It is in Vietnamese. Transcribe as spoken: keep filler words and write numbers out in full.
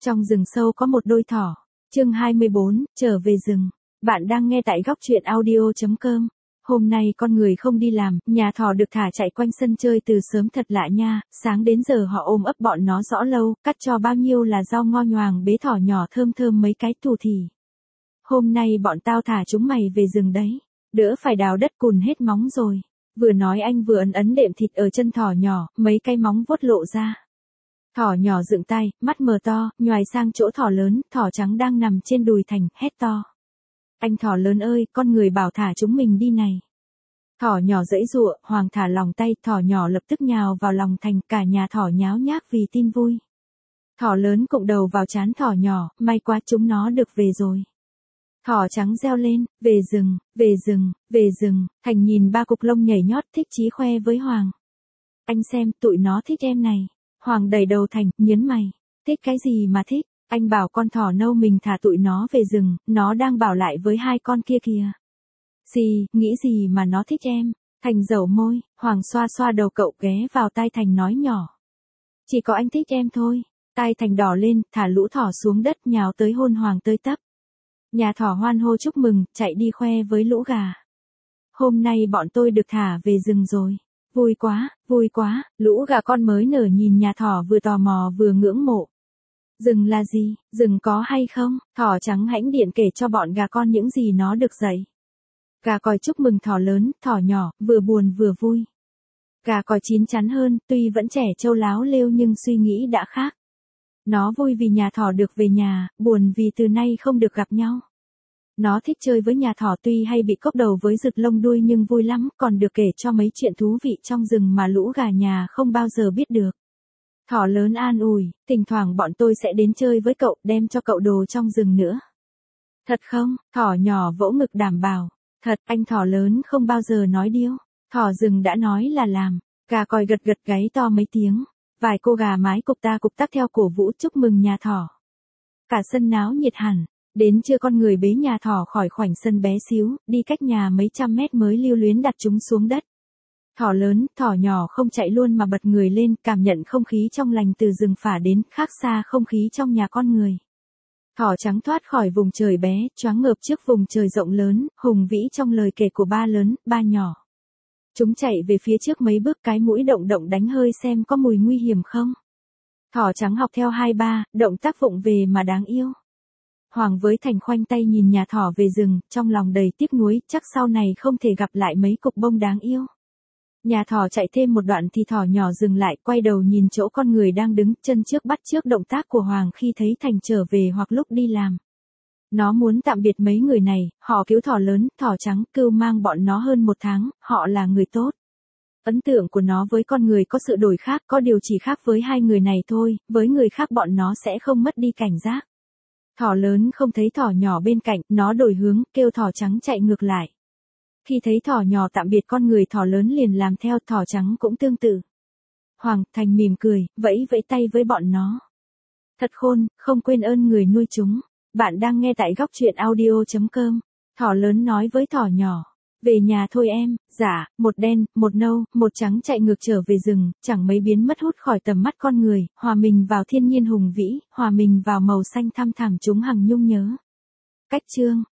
Trong rừng sâu có một đôi thỏ. Chương hai mươi bốn, trở về rừng. Bạn đang nghe tại góc truyện audio chấm com. Hôm nay con người không đi làm, nhà thỏ được thả chạy quanh sân chơi từ sớm thật lạ nha, sáng đến giờ họ ôm ấp bọn nó rõ lâu, cắt cho bao nhiêu là rau ngon nhoàng bế thỏ nhỏ thơm thơm mấy cái tù thì. Hôm nay bọn tao thả chúng mày về rừng đấy, đỡ phải đào đất cùn hết móng rồi. Vừa nói anh vừa ấn ấn đệm thịt ở chân thỏ nhỏ, mấy cái móng vuốt lộ ra. Thỏ nhỏ dựng tay, mắt mờ to, nhoài sang chỗ thỏ lớn, thỏ trắng đang nằm trên đùi Thành, hét to. Anh thỏ lớn ơi, con người bảo thả chúng mình đi này. Thỏ nhỏ giãy giụa, Hoàng thả lòng tay, thỏ nhỏ lập tức nhào vào lòng Thành, cả nhà thỏ nháo nhác vì tin vui. Thỏ lớn cụng đầu vào trán thỏ nhỏ, may quá chúng nó được về rồi. Thỏ trắng reo lên, về rừng, về rừng, về rừng, Thành nhìn ba cục lông nhảy nhót thích chí khoe với Hoàng. Anh xem, tụi nó thích em này. Hoàng đẩy đầu Thành, nhớn mày. Thích cái gì mà thích, anh bảo con thỏ nâu mình thả tụi nó về rừng, nó đang bảo lại với hai con kia kìa. Gì, nghĩ gì mà nó thích em, Thành dẩu môi, Hoàng xoa xoa đầu cậu ghé vào tai Thành nói nhỏ. Chỉ có anh thích em thôi, tai Thành đỏ lên, thả lũ thỏ xuống đất nhào tới hôn Hoàng tơi tấp. Nhà thỏ hoan hô chúc mừng, chạy đi khoe với lũ gà. Hôm nay bọn tôi được thả về rừng rồi. Vui quá, vui quá, lũ gà con mới nở nhìn nhà thỏ vừa tò mò vừa ngưỡng mộ. Rừng là gì, rừng có hay không, thỏ trắng hãnh điện kể cho bọn gà con những gì nó được dạy. Gà còi chúc mừng thỏ lớn, thỏ nhỏ, vừa buồn vừa vui. Gà còi chín chắn hơn, tuy vẫn trẻ trâu láo lêu nhưng suy nghĩ đã khác. Nó vui vì nhà thỏ được về nhà, buồn vì từ nay không được gặp nhau. Nó thích chơi với nhà thỏ tuy hay bị cốc đầu với rực lông đuôi nhưng vui lắm, còn được kể cho mấy chuyện thú vị trong rừng mà lũ gà nhà không bao giờ biết được. Thỏ lớn an ủi, thỉnh thoảng bọn tôi sẽ đến chơi với cậu, đem cho cậu đồ trong rừng nữa. Thật không? Thỏ nhỏ vỗ ngực đảm bảo. Thật, anh thỏ lớn không bao giờ nói điêu. Thỏ rừng đã nói là làm. Gà còi gật gật gáy to mấy tiếng. Vài cô gà mái cục ta cục tắc theo cổ vũ chúc mừng nhà thỏ. Cả sân náo nhiệt hẳn. Đến trưa con người bế nhà thỏ khỏi khoảnh sân bé xíu, đi cách nhà mấy trăm mét mới lưu luyến đặt chúng xuống đất. Thỏ lớn, thỏ nhỏ không chạy luôn mà bật người lên, cảm nhận không khí trong lành từ rừng phả đến, khác xa không khí trong nhà con người. Thỏ trắng thoát khỏi vùng trời bé, choáng ngợp trước vùng trời rộng lớn, hùng vĩ trong lời kể của ba lớn, ba nhỏ. Chúng chạy về phía trước mấy bước, cái mũi động động đánh hơi xem có mùi nguy hiểm không. Thỏ trắng học theo hai ba, động tác vụng về mà đáng yêu. Hoàng với Thành khoanh tay nhìn nhà thỏ về rừng, trong lòng đầy tiếc nuối, chắc sau này không thể gặp lại mấy cục bông đáng yêu. Nhà thỏ chạy thêm một đoạn thì thỏ nhỏ dừng lại, quay đầu nhìn chỗ con người đang đứng, chân trước bắt trước động tác của Hoàng khi thấy Thành trở về hoặc lúc đi làm. Nó muốn tạm biệt mấy người này, họ cứu thỏ lớn, thỏ trắng, cưu mang bọn nó hơn một tháng, họ là người tốt. Ấn tượng của nó với con người có sự đổi khác, có điều chỉ khác với hai người này thôi, với người khác bọn nó sẽ không mất đi cảnh giác. Thỏ lớn không thấy thỏ nhỏ bên cạnh, nó đổi hướng, kêu thỏ trắng chạy ngược lại. Khi thấy thỏ nhỏ tạm biệt con người, thỏ lớn liền làm theo, thỏ trắng cũng tương tự. Hoàng, Thành mỉm cười, vẫy vẫy tay với bọn nó. Thật khôn, không quên ơn người nuôi chúng. Bạn đang nghe tại góc truyện audio chấm com. Thỏ lớn nói với thỏ nhỏ. Về nhà thôi em, dạ, một đen, một nâu, một trắng chạy ngược trở về rừng, chẳng mấy biến mất hút khỏi tầm mắt con người, hòa mình vào thiên nhiên hùng vĩ, hòa mình vào màu xanh thăm thẳm chúng hằng nhung nhớ. Cách chương.